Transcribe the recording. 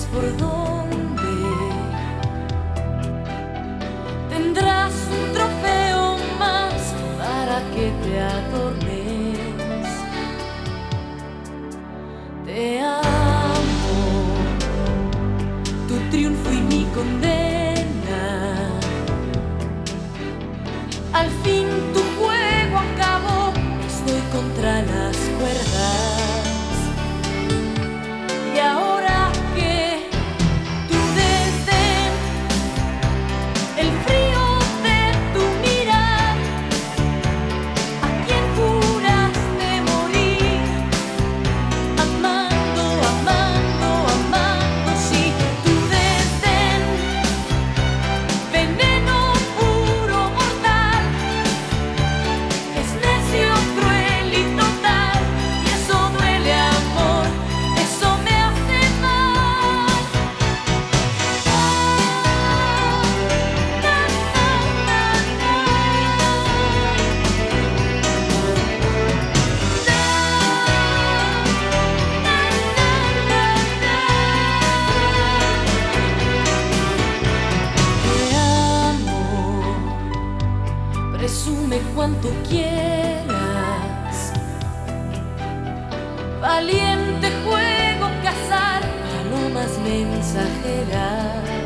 por dónde. Tendrás un trofeo más para que te adornes. Te amo, tu triunfo y mi condena. Al fin tu juego acabó, estoy contra las cuerdas. Y ahora que tu desdén, el frío de tu mirar, ¿a quién juraste morir? Amando, amando, amando, sí, tu desdén, veneno puro, mortal, es necio, cruel y total, y eso duele, amor, eso me hace mal. Te amo, presume cuanto quieras. Valiente juego cazar palomas mensajeras.